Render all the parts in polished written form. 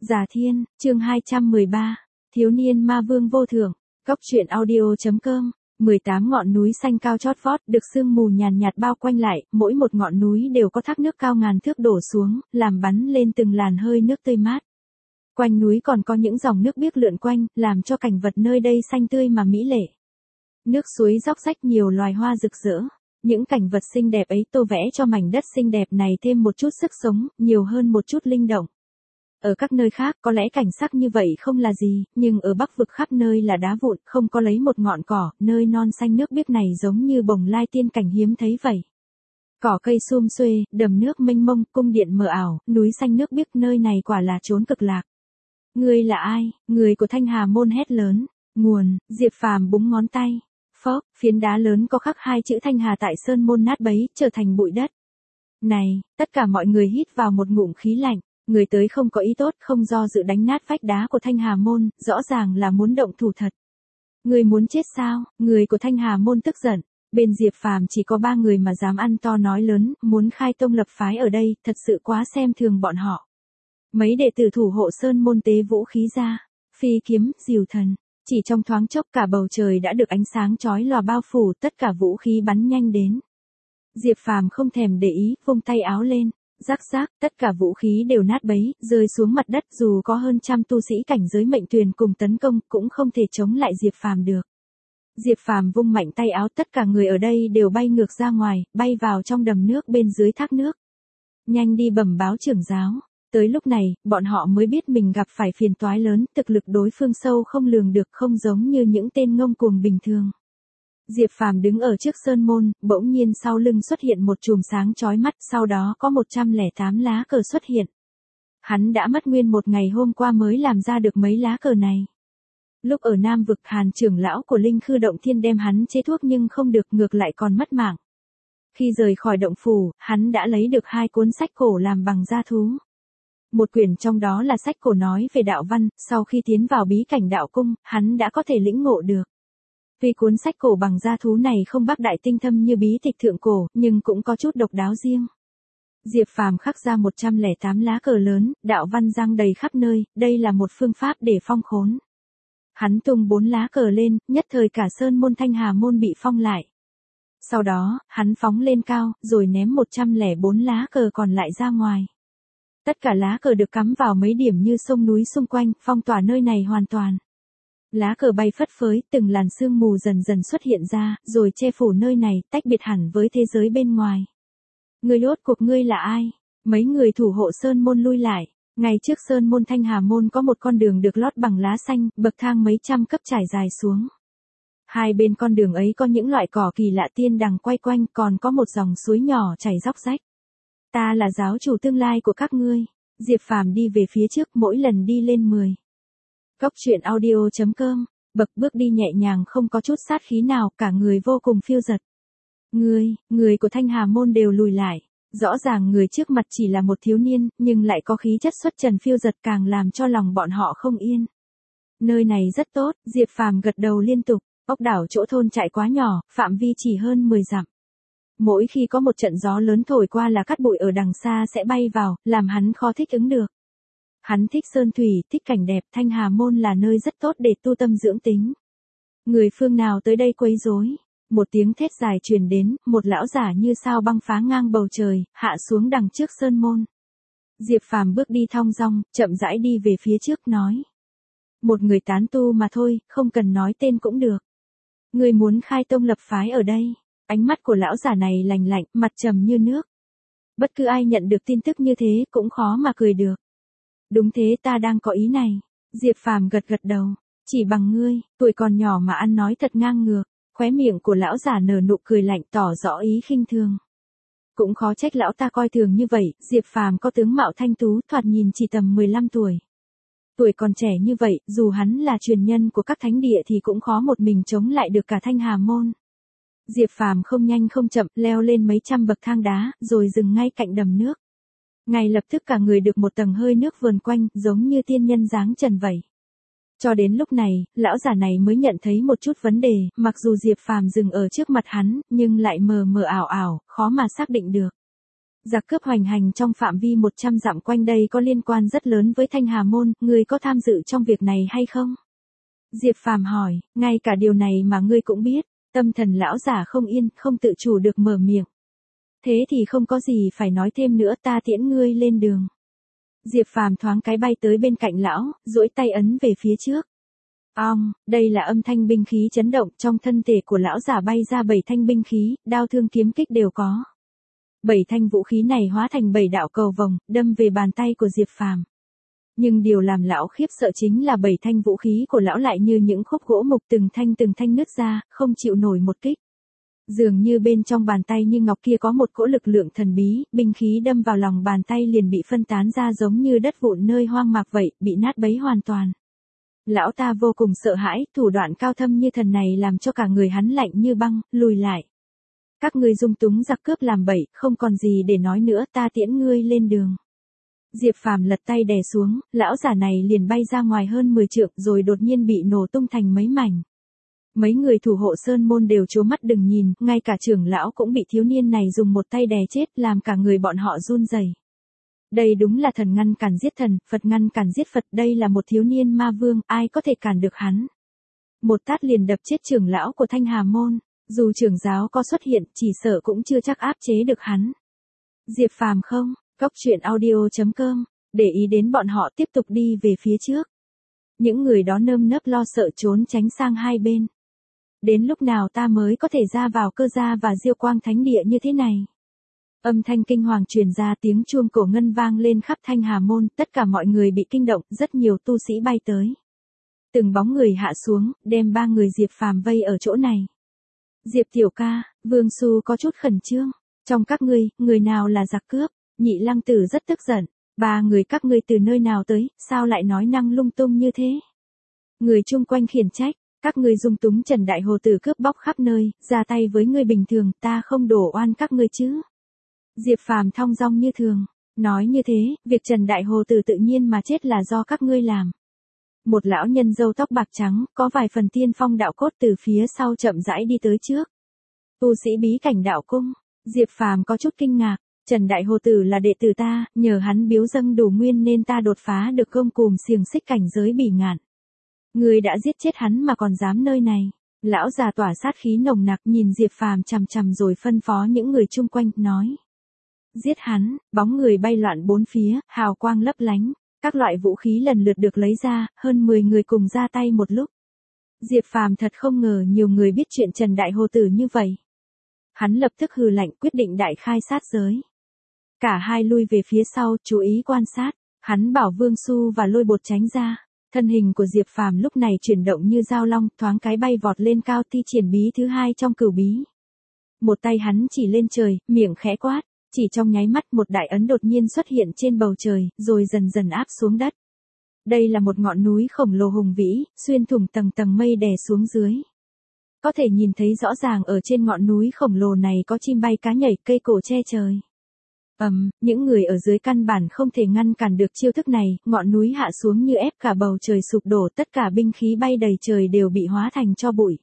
Già Thiên, chương 213, Thiếu niên ma vương vô thượng, Cốc truyện audio.com, 18 ngọn núi xanh cao chót vót được sương mù nhàn nhạt bao quanh lại, mỗi một ngọn núi đều có thác nước cao ngàn thước đổ xuống, làm bắn lên từng làn hơi nước tươi mát. Quanh núi còn có những dòng nước biếc lượn quanh, làm cho cảnh vật nơi đây xanh tươi mà mỹ lệ. Nước suối róc rách nhiều loài hoa rực rỡ. Những cảnh vật xinh đẹp ấy tô vẽ cho mảnh đất xinh đẹp này thêm một chút sức sống, nhiều hơn một chút linh động. Ở các nơi khác có lẽ cảnh sắc như vậy không là gì, nhưng ở Bắc vực khắp nơi là đá vụn, không có lấy một ngọn cỏ, nơi non xanh nước biếc này giống như bồng lai tiên cảnh hiếm thấy vậy. Cỏ cây sum xuê, đầm nước mênh mông, cung điện mờ ảo, núi xanh nước biếc, nơi này quả là chốn cực lạc. Ngươi là ai? Người của Thanh Hà môn hét lớn. Nguồn, Diệp Phàm búng ngón tay. Phốc, phiến đá lớn có khắc hai chữ Thanh Hà tại sơn môn nát bấy, trở thành bụi đất. Này, tất cả mọi người hít vào một ngụm khí lạnh. Người tới không có ý tốt, không do dự đánh nát vách đá của Thanh Hà môn, rõ ràng là muốn động thủ thật. Người muốn chết sao? Người của Thanh Hà môn tức giận. Bên Diệp Phàm chỉ có 3 người mà dám ăn to nói lớn, muốn khai tông lập phái ở đây, thật sự quá xem thường bọn họ. Mấy đệ tử thủ hộ sơn môn tế vũ khí ra, phi kiếm, diều thần. Chỉ trong thoáng chốc cả bầu trời đã được ánh sáng chói lòa bao phủ, tất cả vũ khí bắn nhanh đến. Diệp Phàm không thèm để ý, vung tay áo lên, rắc rác, tất cả vũ khí đều nát bấy, rơi xuống mặt đất, dù có hơn trăm tu sĩ cảnh giới mệnh tuyền cùng tấn công, cũng không thể chống lại Diệp Phàm được. Diệp Phàm vung mạnh tay áo, tất cả người ở đây đều bay ngược ra ngoài, bay vào trong đầm nước bên dưới thác nước. Nhanh đi bẩm báo trưởng giáo. Tới lúc này, bọn họ mới biết mình gặp phải phiền toái lớn, thực lực đối phương sâu không lường được, không giống như những tên ngông cuồng bình thường. Diệp Phàm đứng ở trước sơn môn, bỗng nhiên sau lưng xuất hiện một chùm sáng chói mắt, sau đó có 108 lá cờ xuất hiện. Hắn đã mất nguyên một ngày hôm qua mới làm ra được mấy lá cờ này. Lúc ở Nam vực, Hàn trưởng lão của Linh Khư Động Thiên đem hắn chế thuốc nhưng không được, ngược lại còn mất mạng. Khi rời khỏi động phủ, hắn đã lấy được 2 cuốn sách cổ làm bằng da thú. Một quyển trong đó là sách cổ nói về đạo văn, sau khi tiến vào bí cảnh đạo cung, hắn đã có thể lĩnh ngộ được. Vì cuốn sách cổ bằng da thú này không bác đại tinh thâm như bí tịch thượng cổ, nhưng cũng có chút độc đáo riêng. Diệp Phàm khắc ra 108 lá cờ lớn, đạo văn giăng đầy khắp nơi, đây là một phương pháp để phong khốn. Hắn tung 4 lá cờ lên, nhất thời cả sơn môn Thanh Hà môn bị phong lại. Sau đó, hắn phóng lên cao, rồi ném 104 lá cờ còn lại ra ngoài. Tất cả lá cờ được cắm vào mấy điểm như sông núi xung quanh, phong tỏa nơi này hoàn toàn. Lá cờ bay phất phới, từng làn sương mù dần dần xuất hiện ra, rồi che phủ nơi này, tách biệt hẳn với thế giới bên ngoài. Người rốt cuộc ngươi là ai? Mấy người thủ hộ sơn môn lui lại. Ngay trước sơn môn Thanh Hà môn có một con đường được lót bằng lá xanh, bậc thang mấy trăm cấp trải dài xuống. Hai bên con đường ấy có những loại cỏ kỳ lạ tiên đằng quay quanh, còn có một dòng suối nhỏ chảy róc rách. Ta là giáo chủ tương lai của các ngươi. Diệp Phàm đi về phía trước, mỗi lần đi lên 10. Cốc truyện audio.com, bậc bước đi nhẹ nhàng không có chút sát khí nào, cả người vô cùng phiêu dật. Người của Thanh Hà môn đều lùi lại. Rõ ràng người trước mặt chỉ là một thiếu niên, nhưng lại có khí chất xuất trần phiêu dật, càng làm cho lòng bọn họ không yên. Nơi này rất tốt, Diệp Phàm gật đầu liên tục. Ốc đảo chỗ thôn trại quá nhỏ, phạm vi chỉ hơn 10 dặm. Mỗi khi có một trận gió lớn thổi qua là cát bụi ở đằng xa sẽ bay vào, làm hắn khó thích ứng được. Hắn thích sơn thủy, thích cảnh đẹp, Thanh Hà môn là nơi rất tốt để tu tâm dưỡng tính. Người phương nào tới đây quấy rối? Một tiếng thét dài truyền đến, một lão giả như sao băng phá ngang bầu trời, hạ xuống đằng trước sơn môn. Diệp Phàm bước đi thong dong, chậm rãi đi về phía trước nói. Một người tán tu mà thôi, không cần nói tên cũng được. Người muốn khai tông lập phái ở đây. Ánh mắt của lão giả này lạnh lạnh, mặt trầm như nước. Bất cứ ai nhận được tin tức như thế cũng khó mà cười được. Đúng thế, ta đang có ý này. Diệp Phàm gật gật đầu. Chỉ bằng ngươi, tuổi còn nhỏ mà ăn nói thật ngang ngược. Khóe miệng của lão giả nở nụ cười lạnh tỏ rõ ý khinh thường. Cũng khó trách lão ta coi thường như vậy, Diệp Phàm có tướng mạo thanh tú, thoạt nhìn chỉ tầm 15 tuổi. Tuổi còn trẻ như vậy, dù hắn là truyền nhân của các thánh địa thì cũng khó một mình chống lại được cả Thanh Hà môn. Diệp Phàm không nhanh không chậm, leo lên mấy trăm bậc thang đá, rồi dừng ngay cạnh đầm nước. Ngay lập tức cả người được một tầng hơi nước vờn quanh, giống như tiên nhân dáng trần vậy. Cho đến lúc này, lão giả này mới nhận thấy một chút vấn đề, mặc dù Diệp Phàm dừng ở trước mặt hắn, nhưng lại mờ mờ ảo ảo, khó mà xác định được. Giặc cướp hoành hành trong phạm vi 100 dặm quanh đây có liên quan rất lớn với Thanh Hà Môn, ngươi có tham dự trong việc này hay không? Diệp Phàm hỏi, ngay cả điều này mà ngươi cũng biết, tâm thần lão giả không yên, không tự chủ được mở miệng. Thế thì không có gì phải nói thêm nữa, ta tiễn ngươi lên đường. Diệp Phàm thoáng cái bay tới bên cạnh lão, duỗi tay ấn về phía trước. Đây là âm thanh binh khí chấn động, trong thân thể của lão giả bay ra 7 thanh binh khí, đao thương kiếm kích đều có. 7 thanh vũ khí này hóa thành 7 đạo cầu vồng, đâm về bàn tay của Diệp Phàm. Nhưng điều làm lão khiếp sợ chính là 7 thanh vũ khí của lão lại như những khúc gỗ mục từng thanh nứt ra, không chịu nổi một kích. Dường như bên trong bàn tay như ngọc kia có một cỗ lực lượng thần bí, binh khí đâm vào lòng bàn tay liền bị phân tán ra giống như đất vụn nơi hoang mạc vậy, bị nát bấy hoàn toàn. Lão ta vô cùng sợ hãi, thủ đoạn cao thâm như thần này làm cho cả người hắn lạnh như băng, lùi lại. Các ngươi dung túng giặc cướp làm bậy, không còn gì để nói nữa, ta tiễn ngươi lên đường. Diệp Phàm lật tay đè xuống, lão giả này liền bay ra ngoài hơn 10 trượng rồi đột nhiên bị nổ tung thành mấy mảnh. Mấy người thủ hộ sơn môn đều trố mắt đừng nhìn, ngay cả trưởng lão cũng bị thiếu niên này dùng một tay đè chết, làm cả người bọn họ run rẩy. Đây đúng là thần ngăn cản giết thần, Phật ngăn cản giết Phật, đây là một thiếu niên ma vương, ai có thể cản được hắn. Một tát liền đập chết trưởng lão của Thanh Hà Môn, dù trưởng giáo có xuất hiện, chỉ sợ cũng chưa chắc áp chế được hắn. Diệp Phàm không, Goctruyện.audio.com, để ý đến bọn họ tiếp tục đi về phía trước. Những người đó nơm nớp lo sợ trốn tránh sang hai bên. Đến lúc nào ta mới có thể ra vào Cơ Gia và Diêu Quang Thánh Địa như thế này? Âm thanh kinh hoàng truyền ra, tiếng chuông cổ ngân vang lên khắp Thanh Hà Môn, tất cả mọi người bị kinh động, rất nhiều tu sĩ bay tới. Từng bóng người hạ xuống, đem 3 người Diệp Phàm vây ở chỗ này. Diệp tiểu ca, Vương Xu có chút khẩn trương. Trong các ngươi, người nào là giặc cướp? Nhị Lăng Tử rất tức giận. 3 người các ngươi từ nơi nào tới, sao lại nói năng lung tung như thế? Người chung quanh khiển trách, các ngươi dung túng Trần Đại Hồ Tử cướp bóc khắp nơi, ra tay với người bình thường, ta không đổ oan các ngươi chứ. Diệp Phàm thong dong như thường, nói như thế, việc Trần Đại Hồ Tử tự nhiên mà chết là do các ngươi làm. Một lão nhân râu tóc bạc trắng, có vài phần tiên phong đạo cốt từ phía sau chậm rãi đi tới trước. Tu sĩ bí cảnh đạo cung, Diệp Phàm có chút kinh ngạc, Trần Đại Hồ Tử là đệ tử ta, nhờ hắn biếu dâng đủ nguyên nên ta đột phá được gông cùm xiềng xích cảnh giới bỉ ngạn. Ngươi đã giết chết hắn mà còn dám nơi này. Lão già tỏa sát khí nồng nặc nhìn Diệp Phàm chằm chằm rồi phân phó những người chung quanh, nói. Giết hắn, bóng người bay loạn bốn phía, hào quang lấp lánh, các loại vũ khí lần lượt được lấy ra, hơn 10 người cùng ra tay một lúc. Diệp Phàm thật không ngờ nhiều người biết chuyện Trần Đại Hồ Tử như vậy. Hắn lập tức hừ lạnh quyết định đại khai sát giới. Cả hai lui về phía sau, chú ý quan sát, hắn bảo Vương Xu và Lôi Bột tránh ra. Thân hình của Diệp Phàm lúc này chuyển động như dao long, thoáng cái bay vọt lên cao, thi triển bí thứ 2 trong cửu bí. Một tay hắn chỉ lên trời, miệng khẽ quát, chỉ trong nháy mắt một đại ấn đột nhiên xuất hiện trên bầu trời, rồi dần dần áp xuống đất. Đây là một ngọn núi khổng lồ hùng vĩ, xuyên thủng tầng tầng mây đè xuống dưới. Có thể nhìn thấy rõ ràng ở trên ngọn núi khổng lồ này có chim bay cá nhảy, cây cổ che trời. Những người ở dưới căn bản không thể ngăn cản được chiêu thức này, ngọn núi hạ xuống như ép cả bầu trời sụp đổ, tất cả binh khí bay đầy trời đều bị hóa thành tro bụi.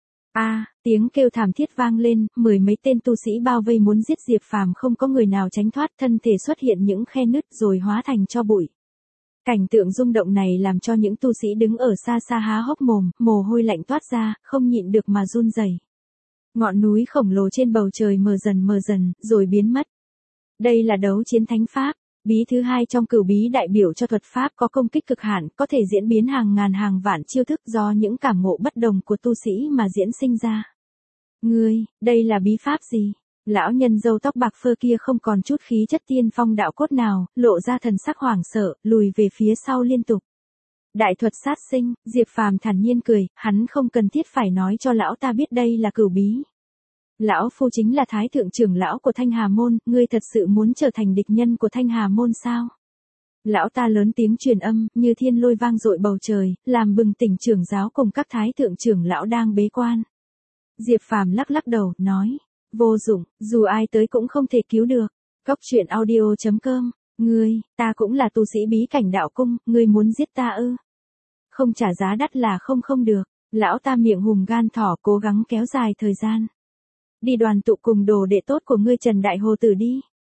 Tiếng kêu thảm thiết vang lên, 10 mấy tên tu sĩ bao vây muốn giết Diệp Phàm, không có người nào tránh thoát, thân thể xuất hiện những khe nứt rồi hóa thành tro bụi. Cảnh tượng rung động này làm cho những tu sĩ đứng ở xa xa há hốc mồm, mồ hôi lạnh toát ra, không nhịn được mà run rẩy. Ngọn núi khổng lồ trên bầu trời mờ dần, rồi biến mất. Đây là đấu chiến thánh pháp, bí thứ 2 trong cửu bí đại biểu cho thuật pháp có công kích cực hạn, có thể diễn biến hàng ngàn hàng vạn chiêu thức do những cảm ngộ bất đồng của tu sĩ mà diễn sinh ra. Ngươi, đây là bí pháp gì? Lão nhân râu tóc bạc phơ kia không còn chút khí chất tiên phong đạo cốt nào, lộ ra thần sắc hoảng sợ, lùi về phía sau liên tục. Đại thuật sát sinh, Diệp Phàm thản nhiên cười, hắn không cần thiết phải nói cho lão ta biết đây là cửu bí. Lão phu chính là Thái thượng trưởng lão của Thanh Hà Môn, ngươi thật sự muốn trở thành địch nhân của Thanh Hà Môn sao? Lão ta lớn tiếng truyền âm, như thiên lôi vang dội bầu trời, làm bừng tỉnh trưởng giáo cùng các thái thượng trưởng lão đang bế quan. Diệp Phàm lắc lắc đầu, nói, vô dụng, dù ai tới cũng không thể cứu được. Goctruyện.audio.com, ta cũng là tu sĩ bí cảnh đạo cung, ngươi muốn giết ta ư? Không trả giá đắt là không được. Lão ta miệng hùm gan thỏ cố gắng kéo dài thời gian. Đi đoàn tụ cùng đồ đệ tốt của ngươi Trần Đại Hồ Tử đi.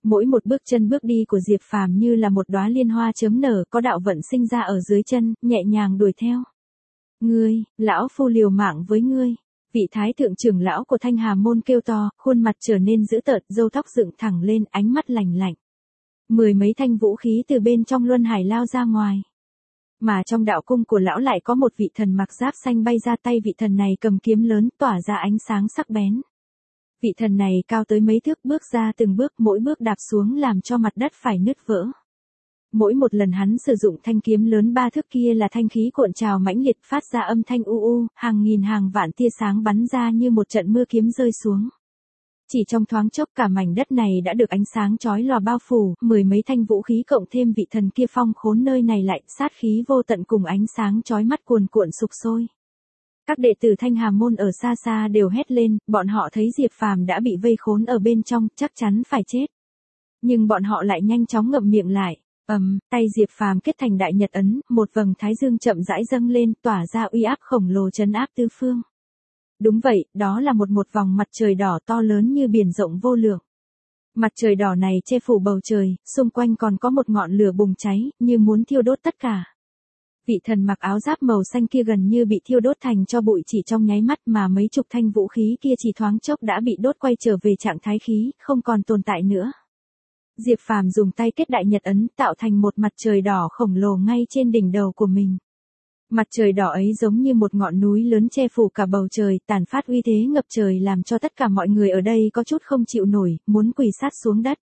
Mỗi một bước chân bước đi của Diệp Phàm như là một đóa liên hoa chớm nở, có đạo vận sinh ra ở dưới chân, nhẹ nhàng đuổi theo. Ngươi, lão phu liều mạng với ngươi. Vị thái thượng trưởng lão của Thanh Hà môn kêu to, khuôn mặt trở nên dữ tợn, râu tóc dựng thẳng lên, ánh mắt lạnh lạnh. Mười mấy thanh vũ khí từ bên trong luân hải lao ra ngoài. Mà trong đạo cung của lão lại có một vị thần mặc giáp xanh bay ra, tay vị thần này cầm kiếm lớn tỏa ra ánh sáng sắc bén. Vị thần này cao tới mấy thước, bước ra từng bước, mỗi bước đạp xuống làm cho mặt đất phải nứt vỡ. Mỗi một lần hắn sử dụng thanh kiếm lớn 3 thước kia là thanh khí cuộn trào mãnh liệt, phát ra âm thanh u u, hàng nghìn hàng vạn tia sáng bắn ra như một trận mưa kiếm rơi xuống. Chỉ trong thoáng chốc cả mảnh đất này đã được ánh sáng chói lòa bao phủ, mười mấy thanh vũ khí cộng thêm vị thần kia phong khốn nơi này lại, sát khí vô tận cùng ánh sáng chói mắt cuồn cuộn sục sôi. Các đệ tử Thanh Hà môn ở xa xa đều hét lên, bọn họ thấy Diệp Phàm đã bị vây khốn ở bên trong, chắc chắn phải chết. Nhưng bọn họ lại nhanh chóng ngậm miệng lại. Tay Diệp Phàm kết thành đại nhật ấn, một vầng thái dương chậm rãi dâng lên, tỏa ra uy áp khổng lồ trấn áp tứ phương. Đúng vậy, đó là một vòng mặt trời đỏ to lớn như biển rộng vô lượng. Mặt trời đỏ này che phủ bầu trời, xung quanh còn có một ngọn lửa bùng cháy, như muốn thiêu đốt tất cả. Vị thần mặc áo giáp màu xanh kia gần như bị thiêu đốt thành tro bụi chỉ trong nháy mắt, mà mấy chục thanh vũ khí kia chỉ thoáng chốc đã bị đốt quay trở về trạng thái khí, không còn tồn tại nữa. Diệp Phàm dùng tay kết đại nhật ấn, tạo thành một mặt trời đỏ khổng lồ ngay trên đỉnh đầu của mình. Mặt trời đỏ ấy giống như một ngọn núi lớn che phủ cả bầu trời, tàn phát uy thế ngập trời làm cho tất cả mọi người ở đây có chút không chịu nổi, muốn quỳ sát xuống đất.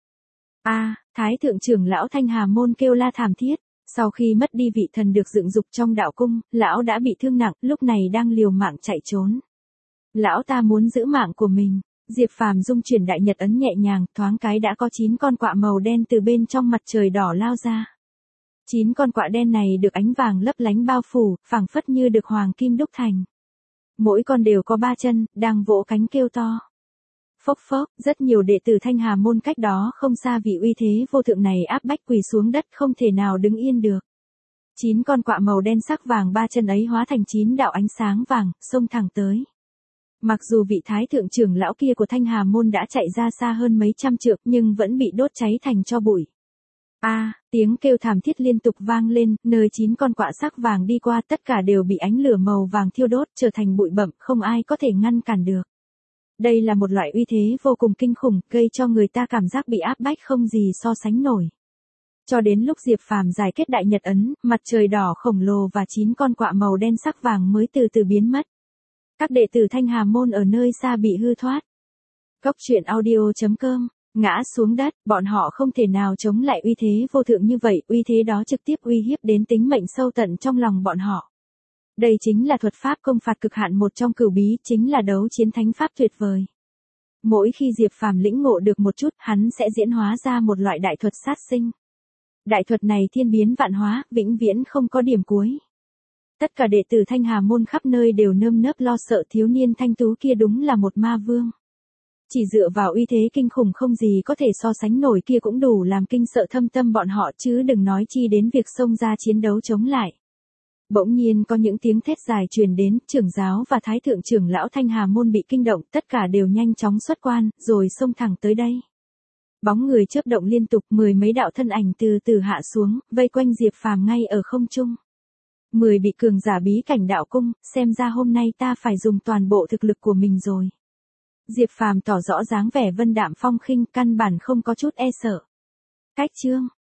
Thái thượng trưởng lão Thanh Hà môn kêu la thảm thiết. Sau khi mất đi vị thần được dựng dục trong đạo cung, lão đã bị thương nặng, lúc này đang liều mạng chạy trốn. Lão ta muốn giữ mạng của mình. Diệp Phàm dung chuyển đại nhật ấn nhẹ nhàng, thoáng cái đã có 9 con quạ màu đen từ bên trong mặt trời đỏ lao ra. 9 con quạ đen này được ánh vàng lấp lánh bao phủ, phảng phất như được hoàng kim đúc thành. Mỗi con đều có 3 chân, đang vỗ cánh kêu to. Phốc phốc, rất nhiều đệ tử Thanh Hà môn cách đó không xa vì uy thế vô thượng này áp bách quỳ xuống đất không thể nào đứng yên được. 9 con quạ màu đen sắc vàng 3 chân ấy hóa thành 9 đạo ánh sáng vàng, xông thẳng tới. Mặc dù vị thái thượng trưởng lão kia của Thanh Hà môn đã chạy ra xa hơn mấy trăm trượng nhưng vẫn bị đốt cháy thành tro bụi. Tiếng kêu thảm thiết liên tục vang lên, nơi 9 con quạ sắc vàng đi qua tất cả đều bị ánh lửa màu vàng thiêu đốt trở thành bụi bặm, không ai có thể ngăn cản được. Đây là một loại uy thế vô cùng kinh khủng, gây cho người ta cảm giác bị áp bách không gì so sánh nổi. Cho đến lúc Diệp Phàm giải kết đại nhật ấn, mặt trời đỏ khổng lồ và 9 con quạ màu đen sắc vàng mới từ từ biến mất. Các đệ tử Thanh Hà môn ở nơi xa bị hư thoát. Cốc truyện audio.com, ngã xuống đất, bọn họ không thể nào chống lại uy thế vô thượng như vậy, uy thế đó trực tiếp uy hiếp đến tính mệnh sâu tận trong lòng bọn họ. Đây chính là thuật pháp công phạt cực hạn một trong cửu bí, chính là đấu chiến thánh pháp tuyệt vời. Mỗi khi Diệp Phàm lĩnh ngộ được một chút, hắn sẽ diễn hóa ra một loại đại thuật sát sinh. Đại thuật này thiên biến vạn hóa, vĩnh viễn không có điểm cuối. Tất cả đệ tử Thanh Hà môn khắp nơi đều nơm nớp lo sợ, thiếu niên thanh tú kia đúng là một ma vương. Chỉ dựa vào uy thế kinh khủng không gì có thể so sánh nổi kia cũng đủ làm kinh sợ thâm tâm bọn họ, chứ đừng nói chi đến việc xông ra chiến đấu chống lại. Bỗng nhiên có những tiếng thét dài truyền đến, trưởng giáo và thái thượng trưởng lão Thanh Hà môn bị kinh động, tất cả đều nhanh chóng xuất quan, rồi xông thẳng tới đây. Bóng người chớp động liên tục, 10 mấy đạo thân ảnh từ từ hạ xuống, vây quanh Diệp Phàm ngay ở không trung. 10 bị cường giả bí cảnh đạo cung, xem ra hôm nay ta phải dùng toàn bộ thực lực của mình rồi. Diệp Phàm tỏ rõ dáng vẻ vân đạm phong khinh, căn bản không có chút e sợ. Cách chương